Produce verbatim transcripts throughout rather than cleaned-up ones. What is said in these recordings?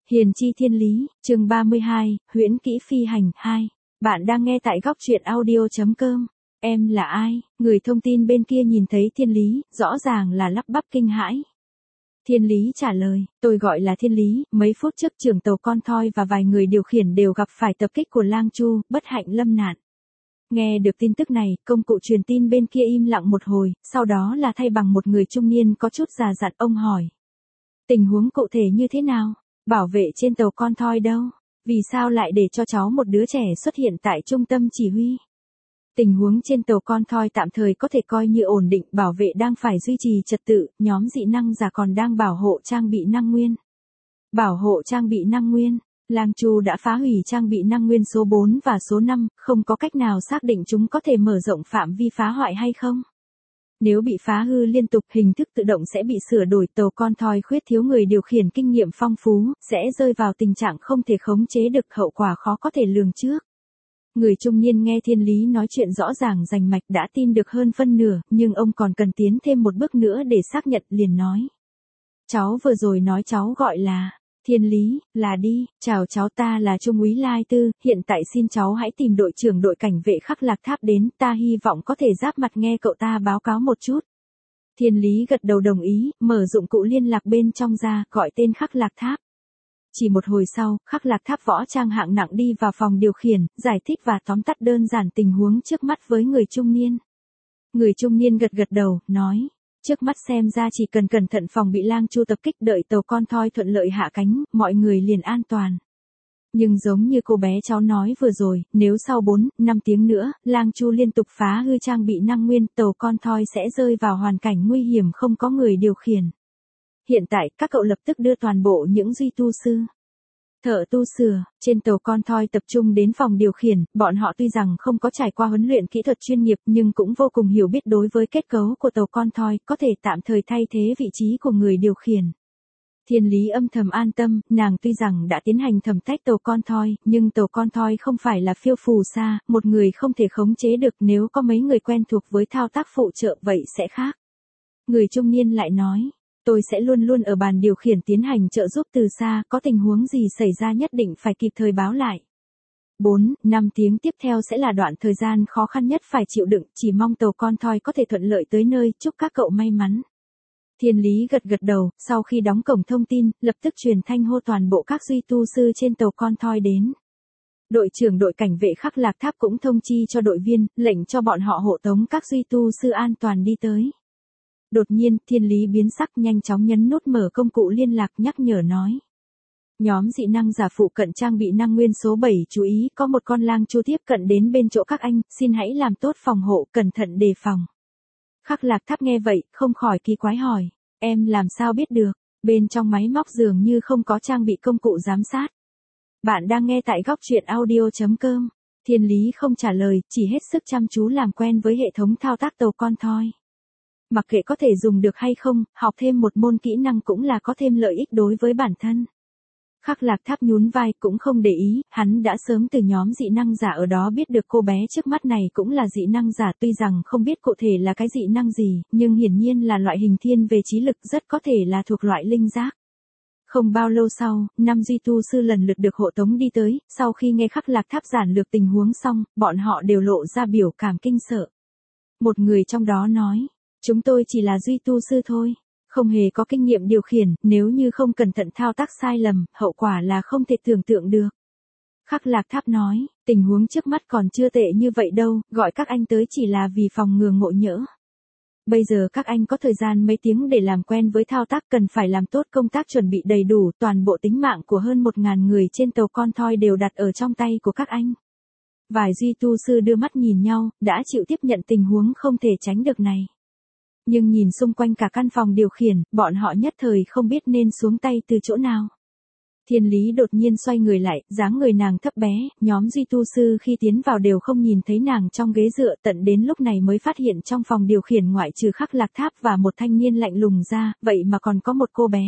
Hiền chi thiên lý, chương ba mươi hai, huyễn kỹ phi hành, hai. Bạn đang nghe tại góc truyện audio.com. Em là ai? Người thông tin bên kia nhìn thấy thiên lý, rõ ràng là lắp bắp kinh hãi. Thiên lý trả lời, tôi gọi là thiên lý, mấy phút trước trưởng tàu con thoi và vài người điều khiển đều gặp phải tập kích của Lang Chu, bất hạnh lâm nạn. Nghe được tin tức này, công cụ truyền tin bên kia im lặng một hồi, sau đó là thay bằng một người trung niên có chút già dặn. Ông hỏi. Tình huống cụ thể như thế nào? Bảo vệ trên tàu con thoi đâu? Vì sao lại để cho cháu một đứa trẻ xuất hiện tại trung tâm chỉ huy? Tình huống trên tàu con thoi tạm thời có thể coi như ổn định, bảo vệ đang phải duy trì trật tự, nhóm dị năng giả còn đang bảo hộ trang bị năng nguyên. Bảo hộ trang bị năng nguyên, Lang Chu đã phá hủy trang bị năng nguyên số bốn và số năm, không có cách nào xác định chúng có thể mở rộng phạm vi phá hoại hay không. Nếu bị phá hư liên tục, hình thức tự động sẽ bị sửa đổi, tàu con thoi khuyết thiếu người điều khiển kinh nghiệm phong phú, sẽ rơi vào tình trạng không thể khống chế được, hậu quả khó có thể lường trước. Người trung niên nghe thiên lý nói chuyện rõ ràng rành mạch đã tin được hơn phân nửa, nhưng ông còn cần tiến thêm một bước nữa để xác nhận, liền nói. Cháu vừa rồi nói cháu gọi là... Thiên lý, là đi, chào cháu, ta là Trung úy Lai Tư, hiện tại xin cháu hãy tìm đội trưởng đội cảnh vệ Khắc Lạc Tháp đến, ta hy vọng có thể giáp mặt nghe cậu ta báo cáo một chút. Thiên lý gật đầu đồng ý, mở dụng cụ liên lạc bên trong ra, gọi tên Khắc Lạc Tháp. Chỉ một hồi sau, Khắc Lạc Tháp võ trang hạng nặng đi vào phòng điều khiển, giải thích và tóm tắt đơn giản tình huống trước mắt với người trung niên. Người trung niên gật gật đầu, nói. Trước mắt xem ra chỉ cần cẩn thận phòng bị Lang Chu tập kích, đợi tàu con thoi thuận lợi hạ cánh, mọi người liền an toàn. Nhưng giống như cô bé cháu nói vừa rồi, nếu sau bốn, năm tiếng nữa, Lang Chu liên tục phá hư trang bị năng nguyên, tàu con thoi sẽ rơi vào hoàn cảnh nguy hiểm không có người điều khiển. Hiện tại, các cậu lập tức đưa toàn bộ những duy tu sư, thợ tu sửa, trên tàu con thoi tập trung đến phòng điều khiển, bọn họ tuy rằng không có trải qua huấn luyện kỹ thuật chuyên nghiệp nhưng cũng vô cùng hiểu biết đối với kết cấu của tàu con thoi, có thể tạm thời thay thế vị trí của người điều khiển. Thiên lý âm thầm an tâm, nàng tuy rằng đã tiến hành thẩm tách tàu con thoi, nhưng tàu con thoi không phải là phiêu phù sa, một người không thể khống chế được, nếu có mấy người quen thuộc với thao tác phụ trợ vậy sẽ khác. Người trung niên lại nói. Tôi sẽ luôn luôn ở bàn điều khiển tiến hành trợ giúp từ xa, có tình huống gì xảy ra nhất định phải kịp thời báo lại. bốn, năm tiếng tiếp theo sẽ là đoạn thời gian khó khăn nhất phải chịu đựng, chỉ mong tàu con thoi có thể thuận lợi tới nơi, chúc các cậu may mắn. Thiên lý gật gật đầu, sau khi đóng cổng thông tin, lập tức truyền thanh hô toàn bộ các duy tu sư trên tàu con thoi đến. Đội trưởng đội cảnh vệ Khắc Lạc Tháp cũng thông chi cho đội viên, lệnh cho bọn họ hộ tống các duy tu sư an toàn đi tới. Đột nhiên, thiên lý biến sắc, nhanh chóng nhấn nút mở công cụ liên lạc, nhắc nhở nói. Nhóm dị năng giả phụ cận trang bị năng nguyên số bảy, chú ý, có một con Lang Chu tiếp cận đến bên chỗ các anh, xin hãy làm tốt phòng hộ, cẩn thận đề phòng. Khắc Lạc Tháp nghe vậy, không khỏi kỳ quái hỏi. Em làm sao biết được? Bên trong máy móc dường như không có trang bị công cụ giám sát. Bạn đang nghe tại góc truyện audio.com. Thiên lý không trả lời, chỉ hết sức chăm chú làm quen với hệ thống thao tác tàu con thoi. Mặc kệ có thể dùng được hay không, học thêm một môn kỹ năng cũng là có thêm lợi ích đối với bản thân. Khắc Lạc Tháp nhún vai, cũng không để ý, hắn đã sớm từ nhóm dị năng giả ở đó biết được cô bé trước mắt này cũng là dị năng giả, tuy rằng không biết cụ thể là cái dị năng gì, nhưng hiển nhiên là loại hình thiên về trí lực, rất có thể là thuộc loại linh giác. Không bao lâu sau, năm duy tu sư lần lượt được hộ tống đi tới, sau khi nghe Khắc Lạc Tháp giản lược tình huống xong, bọn họ đều lộ ra biểu cảm kinh sợ. Một người trong đó nói. Chúng tôi chỉ là duy tu sư thôi, không hề có kinh nghiệm điều khiển, nếu như không cẩn thận thao tác sai lầm, hậu quả là không thể tưởng tượng được. Khắc Lạc Tháp nói, tình huống trước mắt còn chưa tệ như vậy đâu, gọi các anh tới chỉ là vì phòng ngừa ngộ nhỡ. Bây giờ các anh có thời gian mấy tiếng để làm quen với thao tác, cần phải làm tốt công tác chuẩn bị đầy đủ, toàn bộ tính mạng của hơn một ngàn người trên tàu con thoi đều đặt ở trong tay của các anh. Vài duy tu sư đưa mắt nhìn nhau, đã chịu tiếp nhận tình huống không thể tránh được này. Nhưng nhìn xung quanh cả căn phòng điều khiển, bọn họ nhất thời không biết nên xuống tay từ chỗ nào. Thiên lý đột nhiên xoay người lại, dáng người nàng thấp bé, nhóm duy tu sư khi tiến vào đều không nhìn thấy nàng trong ghế dựa, tận đến lúc này mới phát hiện trong phòng điều khiển ngoại trừ Khắc Lạc Tháp và một thanh niên lạnh lùng ra, vậy mà còn có một cô bé.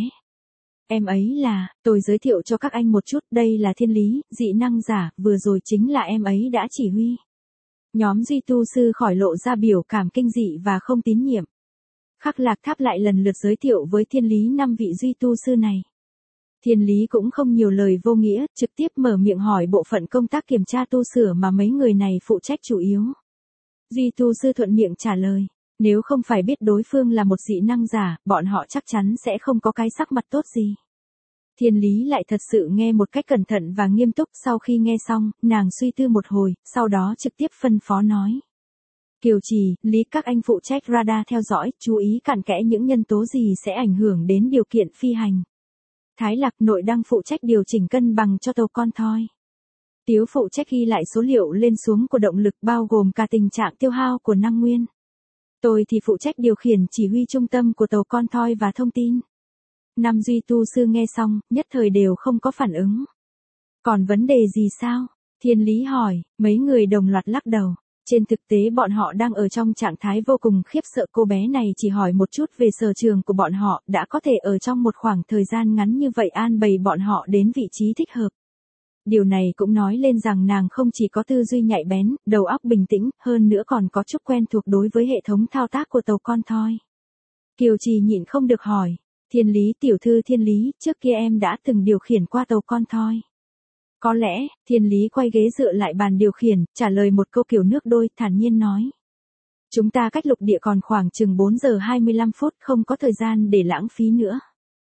Em ấy là, tôi giới thiệu cho các anh một chút, đây là thiên lý, dị năng giả, vừa rồi chính là em ấy đã chỉ huy. Nhóm duy tu sư khỏi lộ ra biểu cảm kinh dị và không tín nhiệm. Khắc Lạc Tháp lại lần lượt giới thiệu với thiên lý năm vị duy tu sư này. Thiên Lý cũng không nhiều lời vô nghĩa, trực tiếp mở miệng hỏi bộ phận công tác kiểm tra tu sửa mà mấy người này phụ trách chủ yếu. Duy tu sư thuận miệng trả lời, nếu không phải biết đối phương là một dị năng giả, bọn họ chắc chắn sẽ không có cái sắc mặt tốt gì. Thiên Lý lại thật sự nghe một cách cẩn thận và nghiêm túc, sau khi nghe xong, nàng suy tư một hồi, sau đó trực tiếp phân phó nói. Kiều Trì, Lý các anh phụ trách radar theo dõi, chú ý cặn kẽ những nhân tố gì sẽ ảnh hưởng đến điều kiện phi hành. Thái Lạc Nội đang phụ trách điều chỉnh cân bằng cho tàu con thoi. Tiếu phụ trách ghi lại số liệu lên xuống của động lực bao gồm cả tình trạng tiêu hao của năng nguyên. Tôi thì phụ trách điều khiển chỉ huy trung tâm của tàu con thoi và thông tin. Năm Duy tu sư nghe xong, nhất thời đều không có phản ứng. Còn vấn đề gì sao? Thiên Lý hỏi, mấy người đồng loạt lắc đầu. Trên thực tế bọn họ đang ở trong trạng thái vô cùng khiếp sợ, cô bé này chỉ hỏi một chút về sở trường của bọn họ, đã có thể ở trong một khoảng thời gian ngắn như vậy an bày bọn họ đến vị trí thích hợp. Điều này cũng nói lên rằng nàng không chỉ có tư duy nhạy bén, đầu óc bình tĩnh, hơn nữa còn có chút quen thuộc đối với hệ thống thao tác của tàu con thoi. Kiều Trì nhịn không được hỏi, Thiên Lý tiểu thư Thiên Lý, trước kia em đã từng điều khiển qua tàu con thoi. Có lẽ, Thiên Lý quay ghế dựa lại bàn điều khiển, trả lời một câu kiểu nước đôi, thản nhiên nói. Chúng ta cách lục địa còn khoảng chừng bốn giờ hai mươi lăm phút, không có thời gian để lãng phí nữa.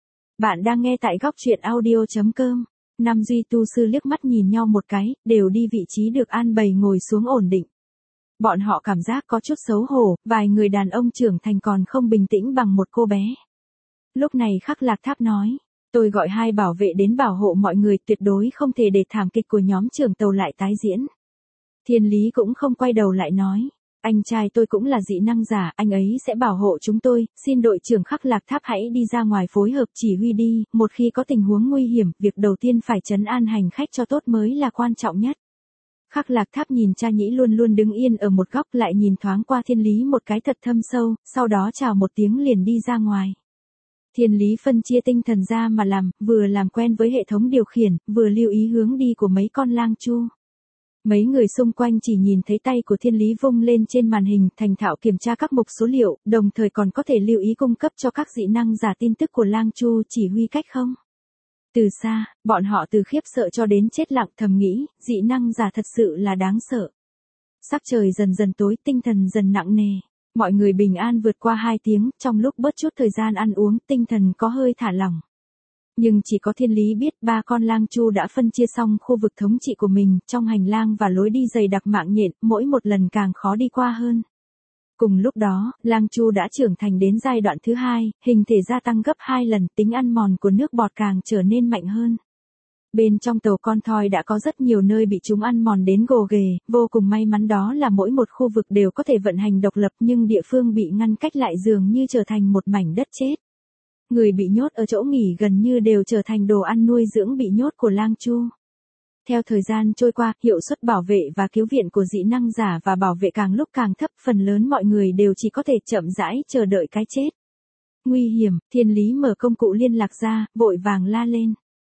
Bạn đang nghe tại góc truyện audio chấm com. Năm Duy tu sư liếc mắt nhìn nhau một cái, đều đi vị trí được an bày ngồi xuống ổn định. Bọn họ cảm giác có chút xấu hổ, vài người đàn ông trưởng thành còn không bình tĩnh bằng một cô bé. Lúc này Khắc Lạc Tháp nói. Tôi gọi hai bảo vệ đến bảo hộ mọi người, tuyệt đối không thể để thảm kịch của nhóm trưởng tàu lại tái diễn. Thiên Lý cũng không quay đầu lại nói, anh trai tôi cũng là dị năng giả, anh ấy sẽ bảo hộ chúng tôi, xin đội trưởng Khắc Lạc Tháp hãy đi ra ngoài phối hợp chỉ huy đi, một khi có tình huống nguy hiểm, việc đầu tiên phải trấn an hành khách cho tốt mới là quan trọng nhất. Khắc Lạc Tháp nhìn Cha Nhĩ luôn luôn đứng yên ở một góc, lại nhìn thoáng qua Thiên Lý một cái thật thâm sâu, sau đó chào một tiếng liền đi ra ngoài. Thiên Lý phân chia tinh thần ra mà làm, vừa làm quen với hệ thống điều khiển, vừa lưu ý hướng đi của mấy con lang chu. Mấy người xung quanh chỉ nhìn thấy tay của Thiên Lý vung lên trên màn hình, thành thạo kiểm tra các mục số liệu, đồng thời còn có thể lưu ý cung cấp cho các dị năng giả tin tức của lang chu chỉ huy cách không. Từ xa, bọn họ từ khiếp sợ cho đến chết lặng thầm nghĩ, dị năng giả thật sự là đáng sợ. Sắc trời dần dần tối, tinh thần dần nặng nề. Mọi người bình an vượt qua hai tiếng, trong lúc bớt chút thời gian ăn uống, tinh thần có hơi thả lỏng. Nhưng chỉ có Thiên Lý biết ba con lang chu đã phân chia xong khu vực thống trị của mình, trong hành lang và lối đi dày đặc mạng nhện, mỗi một lần càng khó đi qua hơn. Cùng lúc đó, lang chu đã trưởng thành đến giai đoạn thứ hai, hình thể gia tăng gấp hai lần, tính ăn mòn của nước bọt càng trở nên mạnh hơn. Bên trong tàu con thoi đã có rất nhiều nơi bị chúng ăn mòn đến gồ ghề, vô cùng may mắn đó là mỗi một khu vực đều có thể vận hành độc lập, nhưng địa phương bị ngăn cách lại dường như trở thành một mảnh đất chết. Người bị nhốt ở chỗ nghỉ gần như đều trở thành đồ ăn nuôi dưỡng bị nhốt của lang chu. Theo thời gian trôi qua, hiệu suất bảo vệ và cứu viện của dị năng giả và bảo vệ càng lúc càng thấp, phần lớn mọi người đều chỉ có thể chậm rãi chờ đợi cái chết. Nguy hiểm, Thiên Lý mở công cụ liên lạc ra, vội vàng la lên.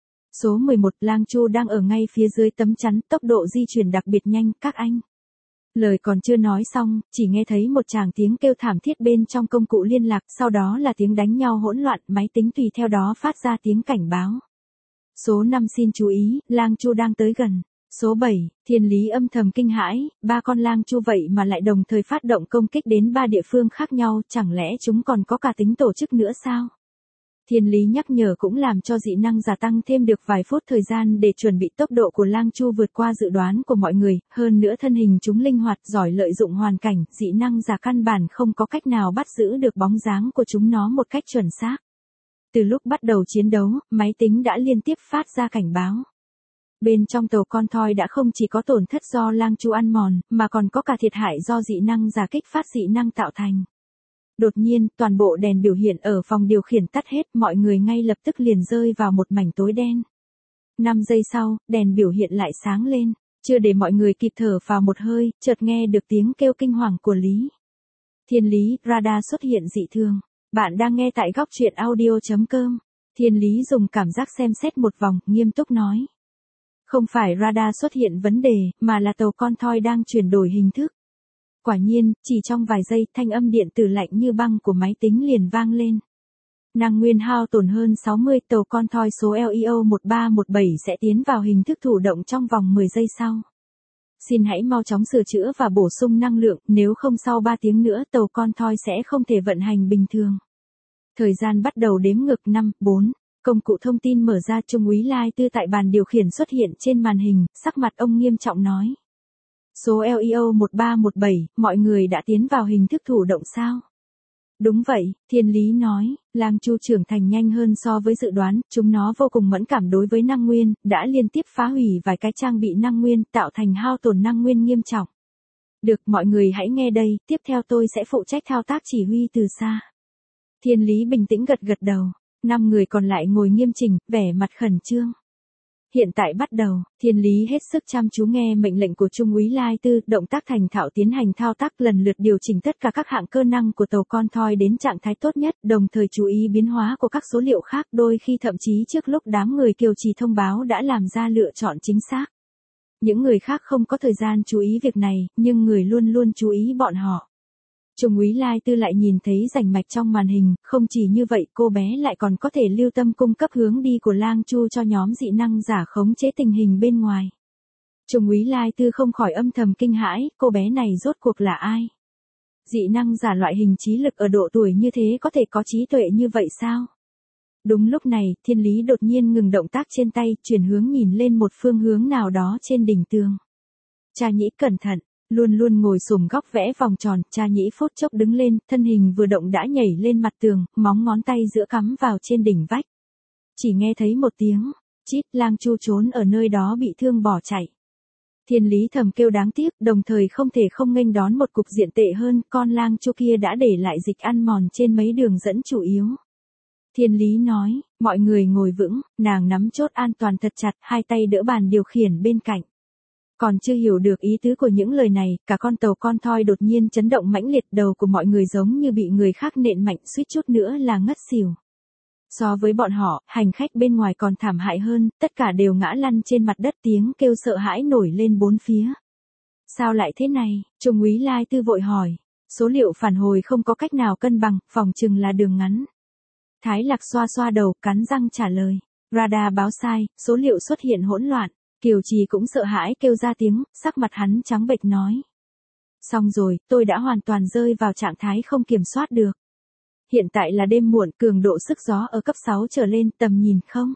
Số mười một, lang chu đang ở ngay phía dưới tấm chắn, tốc độ di chuyển đặc biệt nhanh, các anh. Lời còn chưa nói xong, chỉ nghe thấy một tràng tiếng kêu thảm thiết bên trong công cụ liên lạc, sau đó là tiếng đánh nhau hỗn loạn, máy tính tùy theo đó phát ra tiếng cảnh báo. Số năm xin chú ý, lang chu đang tới gần. Số bảy, Thiên Lý âm thầm kinh hãi, ba con lang chu vậy mà lại đồng thời phát động công kích đến ba địa phương khác nhau, chẳng lẽ chúng còn có cả tính tổ chức nữa sao? Thiên Lý nhắc nhở cũng làm cho dị năng giả tăng thêm được vài phút thời gian để chuẩn bị. Tốc độ của lang chu vượt qua dự đoán của mọi người, hơn nữa thân hình chúng linh hoạt giỏi lợi dụng hoàn cảnh, dị năng giả căn bản không có cách nào bắt giữ được bóng dáng của chúng nó một cách chuẩn xác. Từ lúc bắt đầu chiến đấu, máy tính đã liên tiếp phát ra cảnh báo. Bên trong tàu con thoi đã không chỉ có tổn thất do lang chu ăn mòn, mà còn có cả thiệt hại do dị năng giả kích phát dị năng tạo thành. Đột nhiên, toàn bộ đèn biểu hiện ở phòng điều khiển tắt hết, mọi người ngay lập tức liền rơi vào một mảnh tối đen. năm giây sau, đèn biểu hiện lại sáng lên, chưa để mọi người kịp thở vào một hơi, chợt nghe được tiếng kêu kinh hoàng của Lý. Thiên Lý, radar xuất hiện dị thường. Bạn đang nghe tại góc truyện audio chấm com. Thiên Lý dùng cảm giác xem xét một vòng, nghiêm túc nói. Không phải radar xuất hiện vấn đề, mà là tàu con thoi đang chuyển đổi hình thức. Quả nhiên, chỉ trong vài giây, thanh âm điện tử lạnh như băng của máy tính liền vang lên. Năng nguyên hao tổn hơn sáu mươi, tàu con thoi số L E O một ba một bảy sẽ tiến vào hình thức thụ động trong vòng mười giây sau. Xin hãy mau chóng sửa chữa và bổ sung năng lượng, nếu không sau ba tiếng nữa tàu con thoi sẽ không thể vận hành bình thường. Thời gian bắt đầu đếm ngược năm, bốn. Công cụ thông tin mở ra, Trung úy Lai Tư tại bàn điều khiển xuất hiện trên màn hình, sắc mặt ông nghiêm trọng nói. Số L E O một ba một bảy, mọi người đã tiến vào hình thức thụ động sao? Đúng vậy, Thiên Lý nói, Lang Chu trưởng thành nhanh hơn so với dự đoán, chúng nó vô cùng mẫn cảm đối với năng nguyên, đã liên tiếp phá hủy vài cái trang bị năng nguyên, tạo thành hao tổn năng nguyên nghiêm trọng. Được, mọi người hãy nghe đây, tiếp theo tôi sẽ phụ trách thao tác chỉ huy từ xa. Thiên Lý bình tĩnh gật gật đầu, năm người còn lại ngồi nghiêm chỉnh, vẻ mặt khẩn trương. Hiện tại bắt đầu, Thiên Lý hết sức chăm chú nghe mệnh lệnh của Trung úy Lai Tư, động tác thành thạo tiến hành thao tác lần lượt điều chỉnh tất cả các hạng cơ năng của tàu con thoi đến trạng thái tốt nhất, đồng thời chú ý biến hóa của các số liệu khác, đôi khi thậm chí trước lúc đám người kiều trì thông báo đã làm ra lựa chọn chính xác. Những người khác không có thời gian chú ý việc này, nhưng người luôn luôn chú ý bọn họ. Trung úy Lai Tư lại nhìn thấy rành mạch trong màn hình, không chỉ như vậy cô bé lại còn có thể lưu tâm cung cấp hướng đi của Lang Chu cho nhóm dị năng giả khống chế tình hình bên ngoài. Trung úy Lai Tư không khỏi âm thầm kinh hãi, cô bé này rốt cuộc là ai? Dị năng giả loại hình trí lực ở độ tuổi như thế có thể có trí tuệ như vậy sao? Đúng lúc này, Thiên Lý đột nhiên ngừng động tác trên tay, chuyển hướng nhìn lên một phương hướng nào đó trên đỉnh tường. Cha Nhĩ cẩn thận. Luôn luôn ngồi xổm góc vẽ vòng tròn, Cha Nhĩ phút chốc đứng lên, thân hình vừa động đã nhảy lên mặt tường, móng ngón tay giữa cắm vào trên đỉnh vách. Chỉ nghe thấy một tiếng, chít, Lang Chu trốn ở nơi đó bị thương bỏ chạy. Thiên Lý thầm kêu đáng tiếc, đồng thời không thể không nghênh đón một cục diện tệ hơn, con Lang Chu kia đã để lại dịch ăn mòn trên mấy đường dẫn chủ yếu. Thiên Lý nói, mọi người ngồi vững, nàng nắm chốt an toàn thật chặt, hai tay đỡ bàn điều khiển bên cạnh. Còn chưa hiểu được ý tứ của những lời này, cả con tàu con thoi đột nhiên chấn động mãnh liệt, đầu của mọi người giống như bị người khác nện mạnh, suýt chút nữa là ngất xỉu. So với bọn họ, hành khách bên ngoài còn thảm hại hơn, tất cả đều ngã lăn trên mặt đất, tiếng kêu sợ hãi nổi lên bốn phía. Sao lại thế này? Trung úy Lai Tư vội hỏi. Số liệu phản hồi không có cách nào cân bằng, phòng chừng là đường ngắn. Thái Lạc xoa xoa đầu, cắn răng trả lời. Radar báo sai, số liệu xuất hiện hỗn loạn. Kiều Trì cũng sợ hãi kêu ra tiếng, sắc mặt hắn trắng bệch nói. Xong rồi, tôi đã hoàn toàn rơi vào trạng thái không kiểm soát được. Hiện tại là đêm muộn, cường độ sức gió ở cấp sáu trở lên, tầm nhìn không.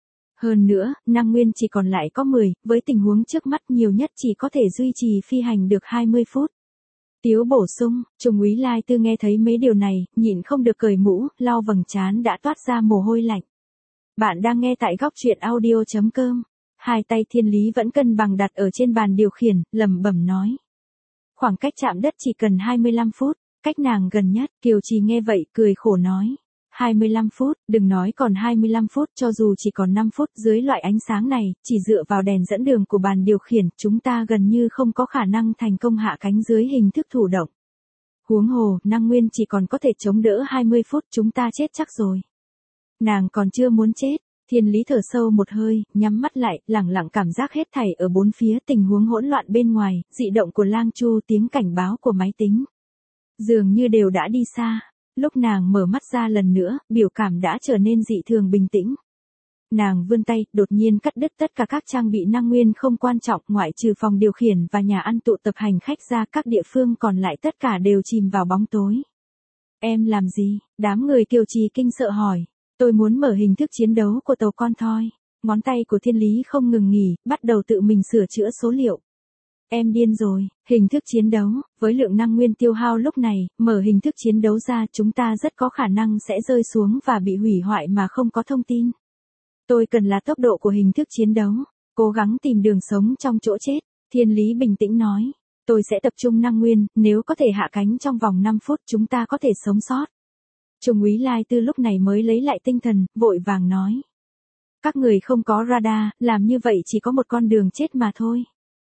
Hơn nữa, năng nguyên chỉ còn lại có mười, với tình huống trước mắt nhiều nhất chỉ có thể duy trì phi hành được hai mươi phút. Tiếu bổ sung, Trung úy Lai Tư nghe thấy mấy điều này, nhịn không được cởi mũ, lau vầng trán đã toát ra mồ hôi lạnh. Bạn đang nghe tại góc truyện audio chấm com. Hai tay Thiên Lý vẫn cân bằng đặt ở trên bàn điều khiển, lẩm bẩm nói. Khoảng cách chạm đất chỉ cần hai mươi lăm phút, cách nàng gần nhất, Kiều Trì nghe vậy, cười khổ nói. hai mươi lăm phút, đừng nói còn hai mươi lăm phút, cho dù chỉ còn năm phút, dưới loại ánh sáng này, chỉ dựa vào đèn dẫn đường của bàn điều khiển, chúng ta gần như không có khả năng thành công hạ cánh dưới hình thức thụ động. Huống hồ, năng nguyên chỉ còn có thể chống đỡ hai mươi phút, chúng ta chết chắc rồi. Nàng còn chưa muốn chết. Thiên Lý thở sâu một hơi, nhắm mắt lại, lẳng lặng cảm giác hết thảy ở bốn phía, tình huống hỗn loạn bên ngoài, dị động của Lang Chu, tiếng cảnh báo của máy tính. Dường như đều đã đi xa. Lúc nàng mở mắt ra lần nữa, biểu cảm đã trở nên dị thường bình tĩnh. Nàng vươn tay, đột nhiên cắt đứt tất cả các trang bị năng nguyên không quan trọng, ngoại trừ phòng điều khiển và nhà ăn tụ tập hành khách ra, các địa phương còn lại tất cả đều chìm vào bóng tối. Em làm gì? Đám người Kiều Trì kinh sợ hỏi. Tôi muốn mở hình thức chiến đấu của tàu con thoi. Ngón tay của Thiên Lý không ngừng nghỉ, bắt đầu tự mình sửa chữa số liệu. Em điên rồi, hình thức chiến đấu, với lượng năng nguyên tiêu hao lúc này, mở hình thức chiến đấu ra chúng ta rất có khả năng sẽ rơi xuống và bị hủy hoại mà không có thông tin. Tôi cần là tốc độ của hình thức chiến đấu, cố gắng tìm đường sống trong chỗ chết. Thiên Lý bình tĩnh nói, tôi sẽ tập trung năng nguyên, nếu có thể hạ cánh trong vòng năm phút chúng ta có thể sống sót. Trung úy Lai Tư lúc này mới lấy lại tinh thần, vội vàng nói. Các người không có radar, làm như vậy chỉ có một con đường chết mà thôi.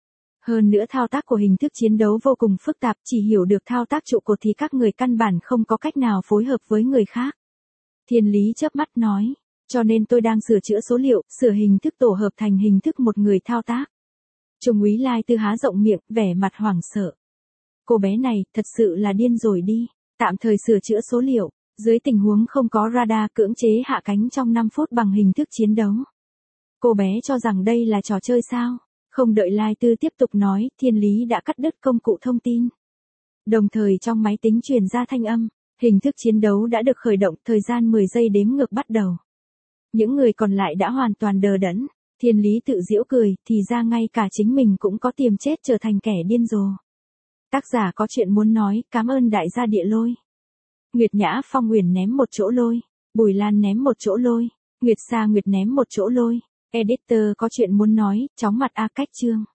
Hơn nữa thao tác của hình thức chiến đấu vô cùng phức tạp, chỉ hiểu được thao tác trụ cột thì các người căn bản không có cách nào phối hợp với người khác. Thiên Lý chớp mắt nói, cho nên tôi đang sửa chữa số liệu, sửa hình thức tổ hợp thành hình thức một người thao tác. Trung úy Lai Tư há rộng miệng, vẻ mặt hoảng sợ. Cô bé này, thật sự là điên rồi đi, tạm thời sửa chữa số liệu. Dưới tình huống không có radar cưỡng chế hạ cánh trong năm phút bằng hình thức chiến đấu. Cô bé cho rằng đây là trò chơi sao? Không đợi Lai Tư tiếp tục nói, Thiên Lý đã cắt đứt công cụ thông tin. Đồng thời trong máy tính truyền ra thanh âm, hình thức chiến đấu đã được khởi động, thời gian mười giây đếm ngược bắt đầu. Những người còn lại đã hoàn toàn đờ đẫn, Thiên Lý tự giễu cười, thì ra ngay cả chính mình cũng có tiềm chết trở thành kẻ điên rồ. Tác giả có chuyện muốn nói, cảm ơn đại gia địa lôi. Nguyệt Nhã Phong Uyển ném một chỗ lôi, Bùi Lan ném một chỗ lôi, Nguyệt Sa Nguyệt ném một chỗ lôi. Editor có chuyện muốn nói, chóng mặt A Cách Chương.